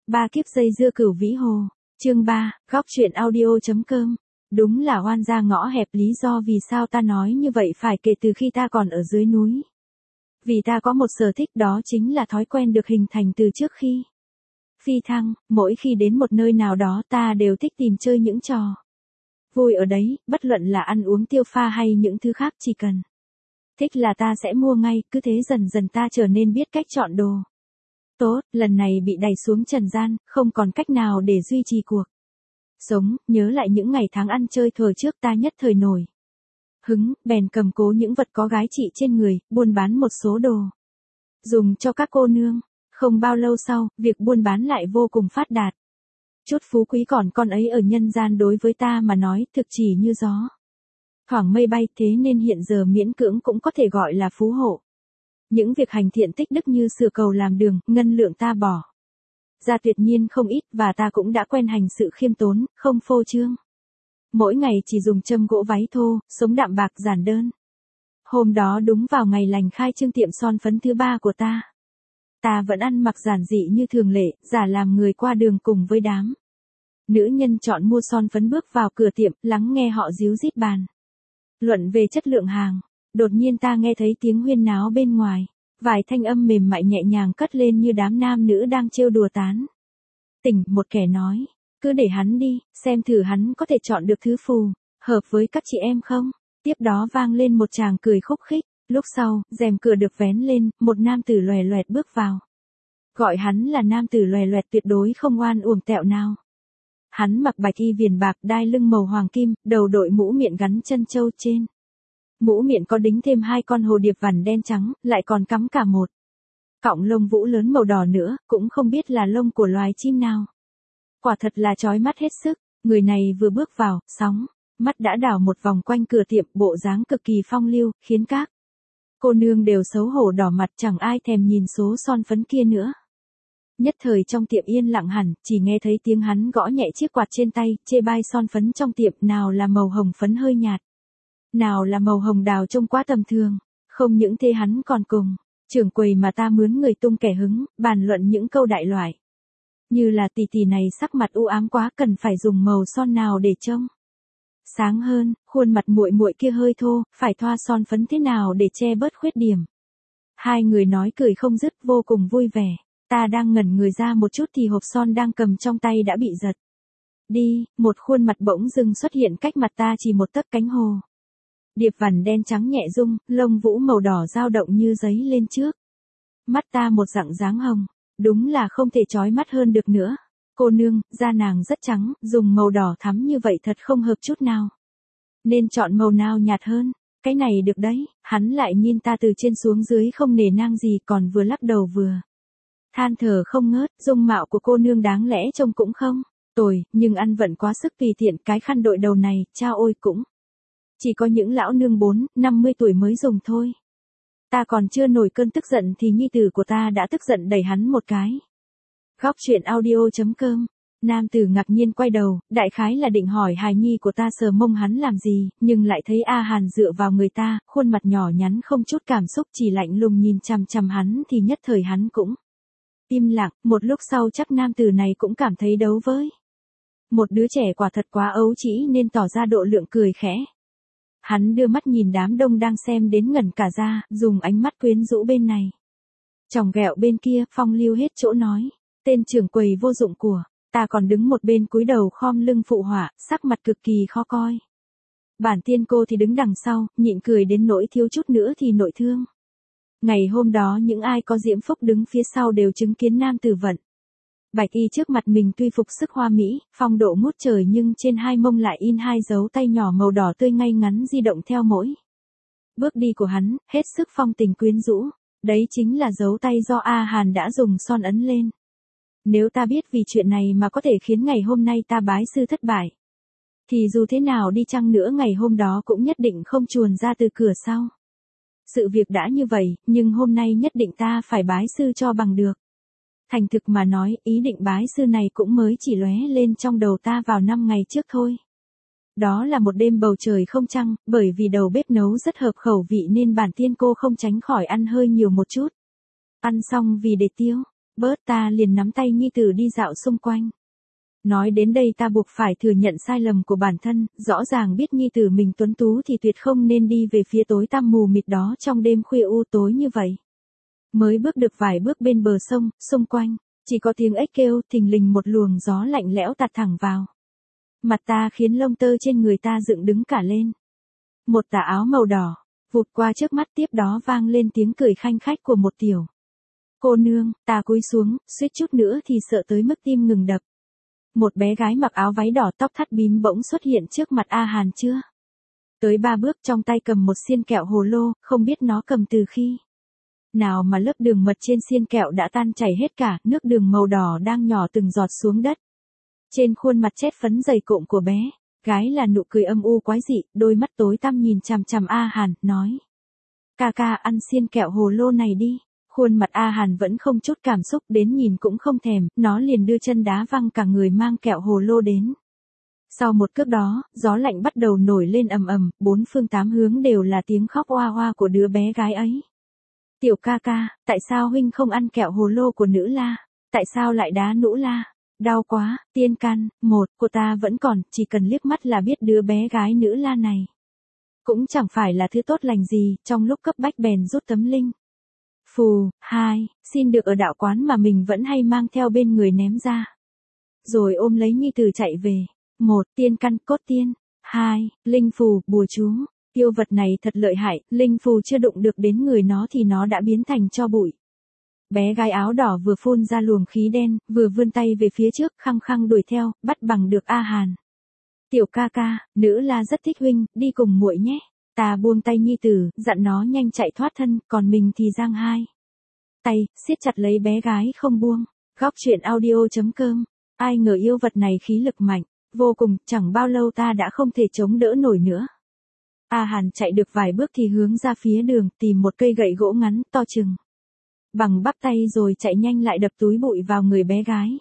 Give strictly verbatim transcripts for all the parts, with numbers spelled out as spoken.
Ba kiếp dây dưa Cửu Vĩ Hồ. Chương ba, góc truyện audio.com. Đúng là oan gia ngõ hẹp, lý do vì sao ta nói như vậy phải kể từ khi ta còn ở dưới núi. Vì ta có một sở thích, đó chính là thói quen được hình thành từ trước khi phi thăng. Mỗi khi đến một nơi nào đó ta đều thích tìm chơi những trò vui ở đấy, bất luận là ăn uống tiêu pha hay những thứ khác, chỉ cần thích là ta sẽ mua ngay. Cứ thế dần dần ta trở nên biết cách chọn đồ tốt. Lần này bị đày xuống trần gian, không còn cách nào để duy trì cuộc sống. Nhớ lại những ngày tháng ăn chơi thuở trước, ta nhất thời nổi hứng, bèn cầm cố những vật có gái trị trên người, buôn bán một số đồ dùng cho các cô nương. Không bao lâu sau, việc buôn bán lại vô cùng phát đạt. Chút phú quý còn con ấy ở nhân gian đối với ta mà nói thực chỉ như gió thoảng mây bay, thế nên hiện giờ miễn cưỡng cũng có thể gọi là phú hộ. Những việc hành thiện tích đức như sửa cầu làm đường, ngân lượng ta bỏ ra tuyệt nhiên không ít, và ta cũng đã quen hành sự khiêm tốn, không phô trương. Mỗi ngày chỉ dùng châm gỗ váy thô, sống đạm bạc giản đơn. Hôm đó đúng vào ngày lành khai trương tiệm son phấn thứ ba của ta. Ta vẫn ăn mặc giản dị như thường lệ, giả làm người qua đường cùng với đám nữ nhân chọn mua son phấn, bước vào cửa tiệm, lắng nghe họ díu dít bàn luận về chất lượng hàng. Đột nhiên ta nghe thấy tiếng huyên náo bên ngoài, vài thanh âm mềm mại nhẹ nhàng cất lên như đám nam nữ đang trêu đùa tán tỉnh. Một kẻ nói, cứ để hắn đi, xem thử hắn có thể chọn được thứ phù hợp với các chị em không. Tiếp đó vang lên một tràng cười khúc khích. Lúc sau, rèm cửa được vén lên, một nam tử loè loẹt bước vào. Gọi hắn là nam tử loè loẹt tuyệt đối không oan uổng tẹo nào. Hắn mặc bạch y viền bạc, đai lưng màu hoàng kim, đầu đội mũ miệng gắn chân châu, trên mũ miệng có đính thêm hai con hồ điệp vằn đen trắng, lại còn cắm cả một cọng lông vũ lớn màu đỏ nữa, cũng không biết là lông của loài chim nào. Quả thật là chói mắt hết sức. Người này vừa bước vào, sóng mắt đã đảo một vòng quanh cửa tiệm, bộ dáng cực kỳ phong lưu, khiến các cô nương đều xấu hổ đỏ mặt, chẳng ai thèm nhìn số son phấn kia nữa. Nhất thời trong tiệm yên lặng hẳn, chỉ nghe thấy tiếng hắn gõ nhẹ chiếc quạt trên tay, chê bai son phấn trong tiệm, nào là màu hồng phấn hơi nhạt, nào là màu hồng đào trông quá tầm thường. Không những thế, hắn còn cùng trưởng quầy mà ta mướn người tung kẻ hứng, bàn luận những câu đại loại như là tỷ tỷ này sắc mặt u ám quá, cần phải dùng màu son nào để trông sáng hơn, khuôn mặt muội muội kia hơi thô, phải thoa son phấn thế nào để che bớt khuyết điểm. Hai người nói cười không dứt, vô cùng vui vẻ. Ta đang ngẩn người ra một chút thì hộp son đang cầm trong tay đã bị giật đi, một khuôn mặt bỗng dưng xuất hiện cách mặt ta chỉ một tấc. Cánh hồ điệp vằn đen trắng nhẹ rung, lông vũ màu đỏ dao động như giấy lên trước mắt ta một dặng dáng hồng, đúng là không thể chói mắt hơn được nữa. Cô nương, da nàng rất trắng, dùng màu đỏ thắm như vậy thật không hợp chút nào. Nên chọn màu nào nhạt hơn. Cái này được đấy. Hắn lại nhìn ta từ trên xuống dưới không nể nang gì, còn vừa lắc đầu vừa than thở không ngớt. Dung mạo của cô nương đáng lẽ trông cũng không tồi, nhưng ăn vận quá sức tùy tiện. Cái khăn đội đầu này, cha ôi, cũng chỉ có những lão nương bốn, năm mươi tuổi mới dùng thôi. Ta còn chưa nổi cơn tức giận thì nhi tử của ta đã tức giận đẩy hắn một cái. Góc truyện audio.com. Nam tử ngạc nhiên quay đầu, đại khái là định hỏi hài nhi của ta sờ mông hắn làm gì, nhưng lại thấy A Hàn dựa vào người ta, khuôn mặt nhỏ nhắn không chút cảm xúc, chỉ lạnh lùng nhìn chằm chằm hắn, thì nhất thời hắn cũng im lặng. Một lúc sau chắc nam tử này cũng cảm thấy đấu với một đứa trẻ quả thật quá ấu trĩ nên tỏ ra độ lượng, cười khẽ. Hắn đưa mắt nhìn đám đông đang xem đến ngẩn cả ra, dùng ánh mắt quyến rũ bên này chòng ghẹo bên kia, phong lưu hết chỗ nói. Tên trưởng quầy vô dụng của ta còn đứng một bên cúi đầu khom lưng phụ họa, sắc mặt cực kỳ khó coi. Bản tiên cô thì đứng đằng sau, nhịn cười đến nỗi thiếu chút nữa thì nội thương. Ngày hôm đó những ai có diễm phúc đứng phía sau đều chứng kiến nam tử vận bạch y trước mặt mình tuy phục sức hoa mỹ, phong độ ngút trời, nhưng trên hai mông lại in hai dấu tay nhỏ màu đỏ tươi ngay ngắn di động theo mỗi bước đi của hắn, hết sức phong tình quyến rũ. Đấy chính là dấu tay do A Hàn đã dùng son ấn lên. Nếu ta biết vì chuyện này mà có thể khiến ngày hôm nay ta bái sư thất bại, thì dù thế nào đi chăng nữa ngày hôm đó cũng nhất định không chuồn ra từ cửa sau. Sự việc đã như vậy, nhưng hôm nay nhất định ta phải bái sư cho bằng được. Thành thực mà nói, ý định bái sư này cũng mới chỉ lóe lên trong đầu ta vào năm ngày trước thôi. Đó là một đêm bầu trời không trăng, bởi vì đầu bếp nấu rất hợp khẩu vị nên bản tiên cô không tránh khỏi ăn hơi nhiều một chút. Ăn xong vì để tiêu bớt ta liền nắm tay nhi tử đi dạo xung quanh. Nói đến đây ta buộc phải thừa nhận sai lầm của bản thân, rõ ràng biết nhi tử mình tuấn tú thì tuyệt không nên đi về phía tối tăm mù mịt đó trong đêm khuya u tối như vậy. Mới bước được vài bước bên bờ sông, xung quanh, chỉ có tiếng ếch kêu, thình lình một luồng gió lạnh lẽo tạt thẳng vào. Mặt ta khiến lông tơ trên người ta dựng đứng cả lên. Một tà áo màu đỏ, vụt qua trước mắt, tiếp đó vang lên tiếng cười khanh khách của một tiểu cô nương. Ta cúi xuống, suýt chút nữa thì sợ tới mức tim ngừng đập. Một bé gái mặc áo váy đỏ tóc thắt bím bỗng xuất hiện trước mặt A Hàn chưa tới ba bước, trong tay cầm một xiên kẹo hồ lô, không biết nó cầm từ khi nào mà lớp đường mật trên xiên kẹo đã tan chảy hết cả, nước đường màu đỏ đang nhỏ từng giọt xuống đất. Trên khuôn mặt chét phấn dày cộm của bé gái là nụ cười âm u quái dị, đôi mắt tối tăm nhìn chằm chằm A Hàn, nói: "Ca ca ăn xiên kẹo hồ lô này đi." Khuôn mặt A Hàn vẫn không chút cảm xúc, đến nhìn cũng không thèm, nó liền đưa chân đá văng cả người mang kẹo hồ lô đến. Sau một cước đó, gió lạnh bắt đầu nổi lên ầm ầm, bốn phương tám hướng đều là tiếng khóc oa oa của đứa bé gái ấy. "Tiểu ca ca, tại sao huynh không ăn kẹo hồ lô của nữ la? Tại sao lại đá nữ la? Đau quá." Tiên căn, một, của ta vẫn còn, chỉ cần liếc mắt là biết đứa bé gái nữ la này cũng chẳng phải là thứ tốt lành gì, trong lúc cấp bách bèn rút tấm linh phù. Hai, xin được ở đạo quán mà mình vẫn hay mang theo bên người ném ra. Rồi ôm lấy nhi tử chạy về. Một, tiên căn cốt tiên. Hai, linh phù, bùa chú. Yêu vật này thật lợi hại, linh phù chưa đụng được đến người nó thì nó đã biến thành tro bụi. Bé gái áo đỏ vừa phun ra luồng khí đen, vừa vươn tay về phía trước, khăng khăng đuổi theo, bắt bằng được A Hàn. "Tiểu ca ca, nữ la rất thích huynh, đi cùng muội nhé." Ta buông tay nhi tử, dặn nó nhanh chạy thoát thân, còn mình thì giang hai tay, siết chặt lấy bé gái không buông. Góc truyện audio chấm com. Ai ngờ yêu vật này khí lực mạnh vô cùng, chẳng bao lâu ta đã không thể chống đỡ nổi nữa. A Hàn chạy được vài bước thì hướng ra phía đường, tìm một cây gậy gỗ ngắn, to chừng bằng bắp tay, rồi chạy nhanh lại đập túi bụi vào người bé gái.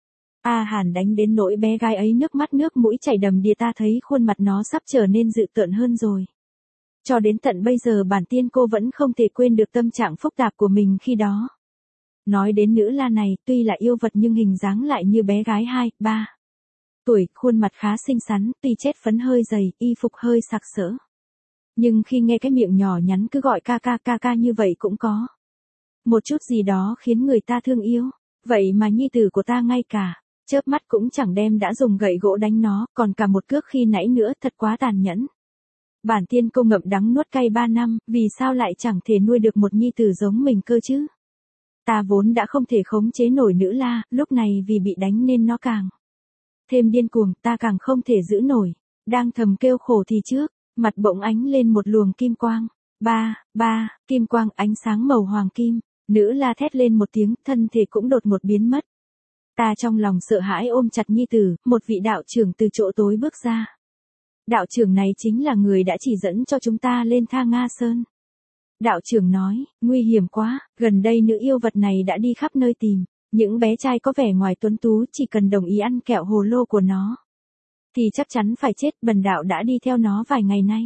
A Hàn đánh đến nỗi bé gái ấy nước mắt nước mũi chảy đầm đìa, ta thấy khuôn mặt nó sắp trở nên dữ tợn hơn rồi. Cho đến tận bây giờ bản tiên cô vẫn không thể quên được tâm trạng phức tạp của mình khi đó. Nói đến nữ la này, tuy là yêu vật nhưng hình dáng lại như bé gái hai, ba tuổi, khuôn mặt khá xinh xắn, tuy chét phấn hơi dày, y phục hơi sặc sỡ. Nhưng khi nghe cái miệng nhỏ nhắn cứ gọi ca ca ca ca như vậy cũng có một chút gì đó khiến người ta thương yêu. Vậy mà nhi tử của ta ngay cả chớp mắt cũng chẳng đem đã dùng gậy gỗ đánh nó, còn cả một cước khi nãy nữa, thật quá tàn nhẫn. Bản tiên cô ngậm đắng nuốt cay ba năm, vì sao lại chẳng thể nuôi được một nhi tử giống mình cơ chứ? Ta vốn đã không thể khống chế nổi nữ la, lúc này vì bị đánh nên nó càng thêm điên cuồng, ta càng không thể giữ nổi. Đang thầm kêu khổ thì trước mặt bỗng ánh lên một luồng kim quang. Ba, ba, kim quang ánh sáng màu hoàng kim. Nữ la thét lên một tiếng, thân thể cũng đột ngột biến mất. Ta trong lòng sợ hãi ôm chặt nhi tử, một vị đạo trưởng từ chỗ tối bước ra. Đạo trưởng này chính là người đã chỉ dẫn cho chúng ta lên Tha Nga Sơn. Đạo trưởng nói, nguy hiểm quá, gần đây nữ yêu vật này đã đi khắp nơi tìm những bé trai có vẻ ngoài tuấn tú, chỉ cần đồng ý ăn kẹo hồ lô của nó thì chắc chắn phải chết. Bần đạo đã đi theo nó vài ngày nay.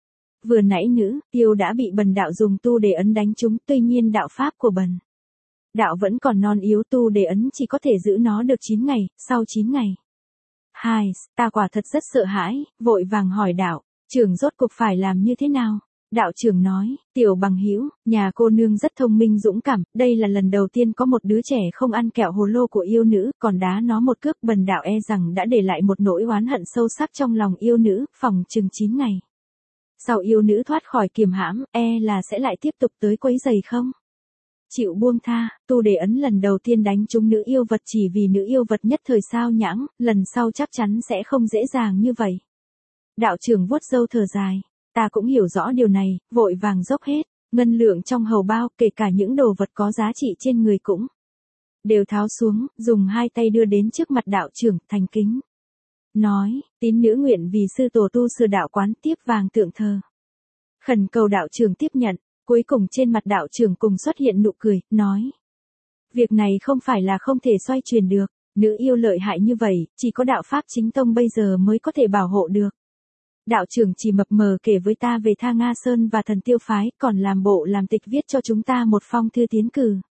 Vừa nãy nữ yêu đã bị bần đạo dùng tu đề ấn đánh trúng, tuy nhiên đạo pháp của bần đạo vẫn còn non yếu, tu đề ấn chỉ có thể giữ nó được chín ngày, sau chín ngày. Hai, ta quả thật rất sợ hãi, vội vàng hỏi đạo trưởng rốt cuộc phải làm như thế nào. Đạo trưởng nói, tiểu bằng hữu, nhà cô nương rất thông minh dũng cảm, đây là lần đầu tiên có một đứa trẻ không ăn kẹo hồ lô của yêu nữ, còn đá nó một cước, bần đạo e rằng đã để lại một nỗi oán hận sâu sắc trong lòng yêu nữ, phòng chừng chín ngày. Sau yêu nữ thoát khỏi kiềm hãm, e là sẽ lại tiếp tục tới quấy giày không chịu buông tha. Tu đề ấn lần đầu tiên đánh trúng nữ yêu vật chỉ vì nữ yêu vật nhất thời sao nhãng, lần sau chắc chắn sẽ không dễ dàng như vậy. Đạo trưởng vuốt râu thở dài. Ta cũng hiểu rõ điều này, vội vàng dốc hết ngân lượng trong hầu bao, kể cả những đồ vật có giá trị trên người cũng đều tháo xuống, dùng hai tay đưa đến trước mặt đạo trưởng, thành kính nói, tín nữ nguyện vì sư tổ tu sửa đạo quán, tiếp vàng tượng thờ. Khẩn cầu đạo trưởng tiếp nhận. Cuối cùng trên mặt đạo trưởng cùng xuất hiện nụ cười, nói, việc này không phải là không thể xoay chuyển được, nữ yêu lợi hại như vậy, chỉ có đạo pháp chính tông bây giờ mới có thể bảo hộ được. Đạo trưởng chỉ mập mờ kể với ta về Tha Nga Sơn và thần tiêu phái, còn làm bộ làm tịch viết cho chúng ta một phong thư tiến cử.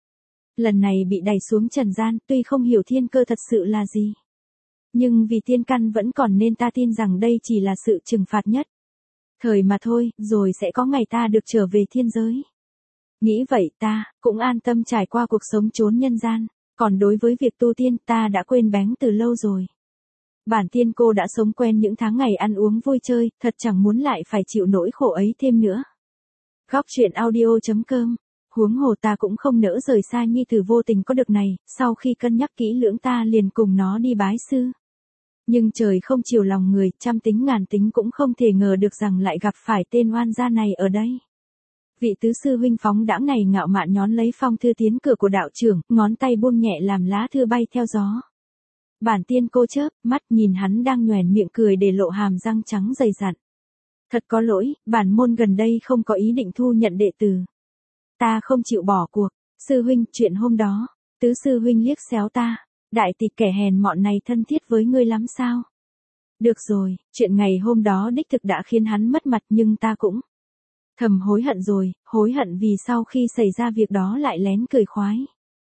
lần này bị đày xuống trần gian, tuy không hiểu thiên cơ thật sự là gì. Nhưng vì tiên căn vẫn còn nên ta tin rằng đây chỉ là sự trừng phạt nhất. Thời mà thôi, rồi sẽ có ngày ta được trở về thiên giới. Nghĩ vậy ta, cũng an tâm trải qua cuộc sống chốn nhân gian, còn đối với việc tu tiên ta đã quên bén từ lâu rồi. Bản tiên cô đã sống quen những tháng ngày ăn uống vui chơi, thật chẳng muốn lại phải chịu nỗi khổ ấy thêm nữa. Góc truyện audio chấm com. Huống hồ ta cũng không nỡ rời xa nhi tử vô tình có được này, sau khi cân nhắc kỹ lưỡng ta liền cùng nó đi bái sư. Nhưng trời không chiều lòng người, trăm tính ngàn tính cũng không thể ngờ được rằng lại gặp phải tên oan gia này ở đây. Vị tứ sư huynh phóng đãng này ngạo mạn nhón lấy phong thư tiến cửa của đạo trưởng, ngón tay buông nhẹ làm lá thư bay theo gió. Bản tiên cô chớp mắt nhìn hắn đang nhoẻn miệng cười để lộ hàm răng trắng dày dặn. Thật có lỗi, bản môn gần đây không có ý định thu nhận đệ tử. Ta không chịu bỏ cuộc. Sư huynh, chuyện hôm đó. Tứ sư huynh liếc xéo ta. Đại tịch kẻ hèn mọn này thân thiết với ngươi lắm sao? Được rồi, chuyện ngày hôm đó đích thực đã khiến hắn mất mặt nhưng ta cũng thầm hối hận rồi, hối hận vì sau khi xảy ra việc đó lại lén cười khoái.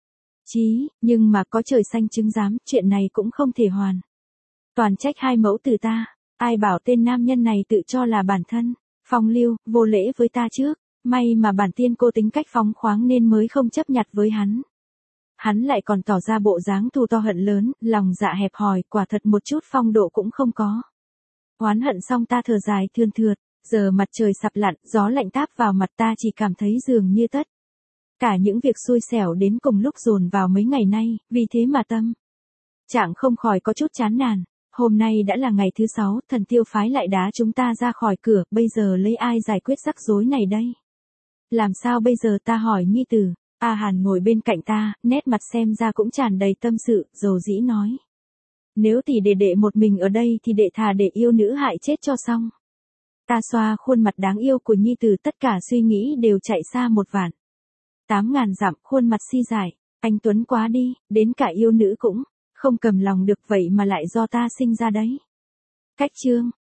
Chí, nhưng mà có trời xanh chứng giám, chuyện này cũng không thể hoàn. Toàn trách hai mẫu tử ta, ai bảo tên nam nhân này tự cho là bản thân, phong lưu, vô lễ với ta trước, may mà bản tiên cô tính cách phóng khoáng nên mới không chấp nhặt với hắn. Hắn lại còn tỏ ra bộ dáng thù to hận lớn, lòng dạ hẹp hòi, quả thật một chút phong độ cũng không có. Oán hận xong ta thở dài thườn thượt, giờ mặt trời sập lặn, gió lạnh táp vào mặt ta chỉ cảm thấy dường như tất. Cả những việc xui xẻo đến cùng lúc dồn vào mấy ngày nay, vì thế mà tâm trạng không khỏi có chút chán nản. Hôm nay đã là ngày thứ sáu, thần tiêu phái lại đá chúng ta ra khỏi cửa, bây giờ lấy ai giải quyết rắc rối này đây? Làm sao bây giờ ta hỏi nhi tử? A Hàn ngồi bên cạnh ta, nét mặt xem ra cũng tràn đầy tâm sự, dầu dĩ nói. Nếu tỷ đệ đệ một mình ở đây thì đệ thà để yêu nữ hại chết cho xong. Ta xoa khuôn mặt đáng yêu của nhi tử, tất cả suy nghĩ đều chạy xa một vạn. Tám ngàn dặm, khuôn mặt si dại, anh Tuấn quá đi, đến cả yêu nữ cũng không cầm lòng được vậy mà lại do ta sinh ra đấy. Cách chương.